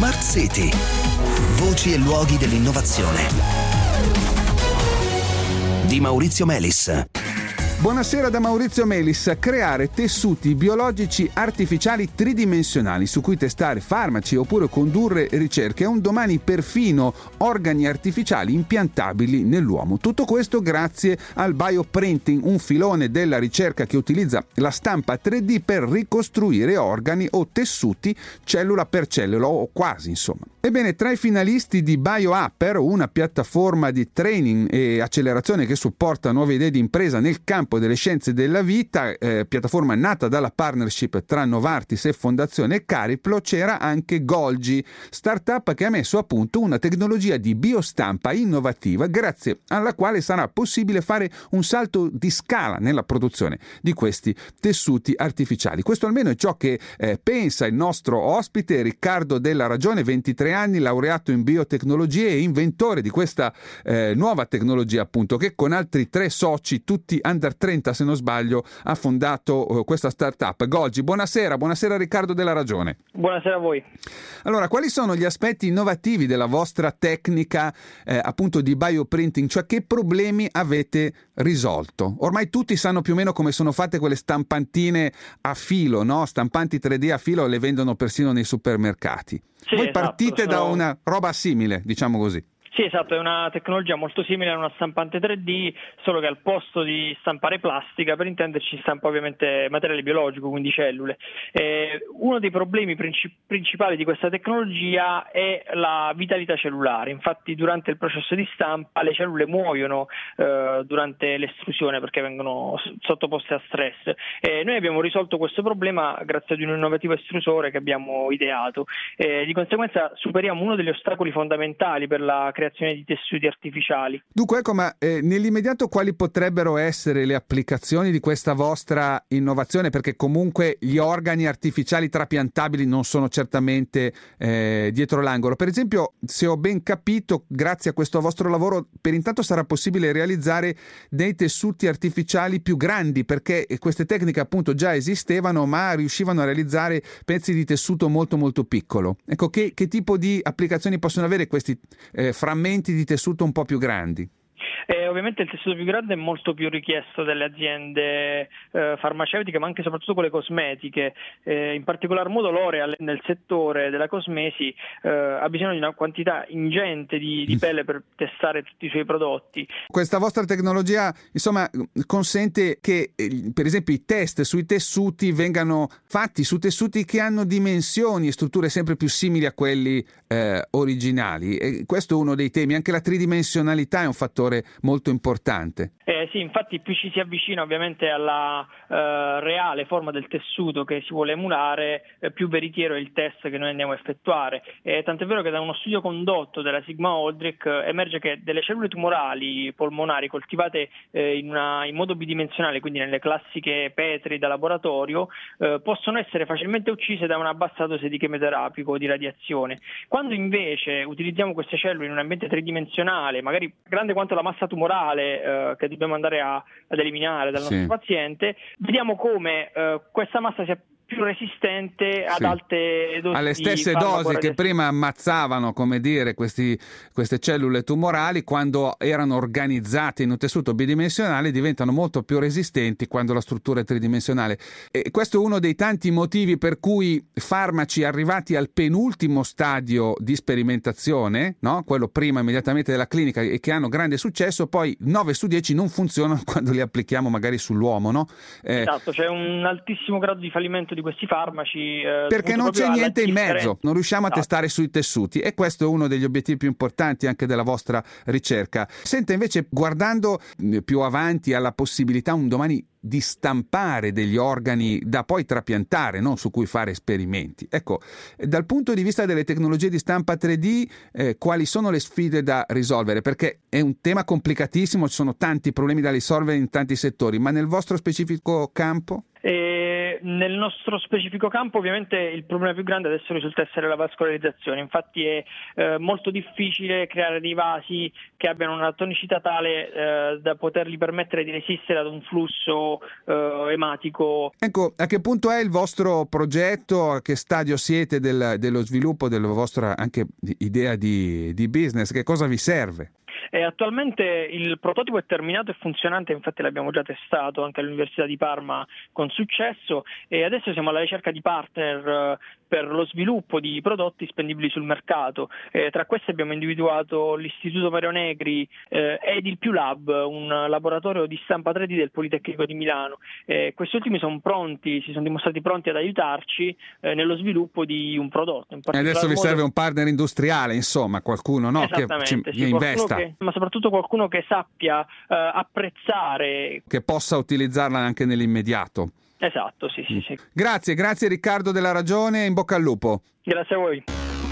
Smart City. Voci e luoghi dell'innovazione. Di Maurizio Melis. Buonasera da Maurizio Melis. Creare tessuti biologici artificiali tridimensionali su cui testare farmaci oppure condurre ricerche è un domani perfino organi artificiali impiantabili nell'uomo. Tutto questo grazie al bioprinting, un filone della ricerca che utilizza la stampa 3D per ricostruire organi o tessuti cellula per cellula o quasi, insomma. Ebbene, tra i finalisti di BioHapper, una piattaforma di training e accelerazione che supporta nuove idee di impresa nel campo delle scienze della vita, piattaforma nata dalla partnership tra Novartis e Fondazione Cariplo, c'era anche Golgi, startup che ha messo a punto una tecnologia di biostampa innovativa grazie alla quale sarà possibile fare un salto di scala nella produzione di questi tessuti artificiali. Questo almeno è ciò che pensa il nostro ospite Riccardo Della Ragione, 23 anni, laureato in biotecnologie e inventore di questa nuova tecnologia, appunto, che con altri 3 soci, tutti under 30 se non sbaglio, ha fondato questa startup Golgi. Buonasera Riccardo Della Ragione. Buonasera a voi. Allora, quali sono gli aspetti innovativi della vostra tecnica appunto di bioprinting? Cioè, che problemi avete risolto? Ormai tutti sanno più o meno come sono fatte quelle stampantine a filo, no? Stampanti 3D a filo, le vendono persino nei supermercati. Sì, Voi esatto, partite da una roba simile, diciamo così. Sì, esatto, è una tecnologia molto simile a una stampante 3D, solo che al posto di stampare plastica, per intenderci, stampa ovviamente materiale biologico, quindi cellule. Uno dei problemi principali di questa tecnologia è la vitalità cellulare. Infatti durante il processo di stampa le cellule muoiono durante l'estrusione perché vengono sottoposte a stress. Noi abbiamo risolto questo problema grazie ad un innovativo estrusore che abbiamo ideato. Di conseguenza superiamo uno degli ostacoli fondamentali per la creazione di tessuti artificiali. Dunque, ecco, ma nell'immediato quali potrebbero essere le applicazioni di questa vostra innovazione? Perché comunque gli organi artificiali trapiantabili non sono certamente dietro l'angolo. Per esempio, se ho ben capito, grazie a questo vostro lavoro, per intanto sarà possibile realizzare dei tessuti artificiali più grandi, perché queste tecniche appunto già esistevano, ma riuscivano a realizzare pezzi di tessuto molto molto piccolo. Ecco, che tipo di applicazioni possono avere questi frammenti di tessuto un po' più grandi? Ovviamente il tessuto più grande è molto più richiesto dalle aziende farmaceutiche, ma anche soprattutto quelle cosmetiche. In particolar modo L'Oreal nel settore della cosmesi ha bisogno di una quantità ingente di pelle per testare tutti i suoi prodotti. Questa vostra tecnologia, insomma, consente che per esempio i test sui tessuti vengano fatti su tessuti che hanno dimensioni e strutture sempre più simili a quelli originali. E questo è uno dei temi. Anche la tridimensionalità è un fattore molto importante. Sì, infatti più ci si avvicina ovviamente alla reale forma del tessuto che si vuole emulare, più veritiero è il test che noi andiamo a effettuare. Tant'è vero che da uno studio condotto dalla Sigma Aldrich emerge che delle cellule tumorali polmonari coltivate in modo bidimensionale, quindi nelle classiche petri da laboratorio, possono essere facilmente uccise da una bassa dose di chemioterapico o di radiazione. Quando invece utilizziamo queste cellule in un ambiente tridimensionale, magari grande quanto la massa tumorale che dobbiamo andare ad eliminare dal nostro paziente, vediamo come questa massa sia più resistente ad alte dosi, alle stesse dosi che prima ammazzavano, come dire, queste cellule tumorali, quando erano organizzate in un tessuto bidimensionale, diventano molto più resistenti quando la struttura è tridimensionale. E questo è uno dei tanti motivi per cui farmaci arrivati al penultimo stadio di sperimentazione, no? Quello prima immediatamente della clinica, e che hanno grande successo, poi 9 su 10 non funzionano quando li applichiamo magari sull'uomo, no? Esatto, c'è un altissimo grado di fallimento di questi farmaci perché non c'è niente in mezzo, non riusciamo a testare sui tessuti, e questo è uno degli obiettivi più importanti anche della vostra ricerca. Senta, invece, guardando più avanti alla possibilità un domani di stampare degli organi da poi trapiantare, no? Su cui fare esperimenti. Ecco, dal punto di vista delle tecnologie di stampa 3D, quali sono le sfide da risolvere? Perché è un tema complicatissimo, ci sono tanti problemi da risolvere in tanti settori, ma nel vostro specifico campo? Nel nostro specifico campo ovviamente il problema più grande adesso risulta essere la vascolarizzazione, infatti è molto difficile creare dei vasi che abbiano una tonicità tale da poterli permettere di resistere ad un flusso ematico. Ecco, a che punto è il vostro progetto? A che stadio siete dello sviluppo della vostra anche idea di business? Che cosa vi serve? Attualmente il prototipo è terminato e funzionante, infatti l'abbiamo già testato anche all'Università di Parma con successo, e adesso siamo alla ricerca di partner per lo sviluppo di prodotti spendibili sul mercato. Tra questi abbiamo individuato l'Istituto Mario Negri ed il Più Lab, un laboratorio di stampa 3D del Politecnico di Milano. Questi ultimi si sono dimostrati pronti ad aiutarci nello sviluppo di un prodotto. E adesso vi serve un partner industriale, insomma, qualcuno, no? Che investa. Ma soprattutto qualcuno che sappia apprezzare. Che possa utilizzarla anche nell'immediato. Esatto, sì. Grazie Riccardo della Ragione, in bocca al lupo. Grazie a voi.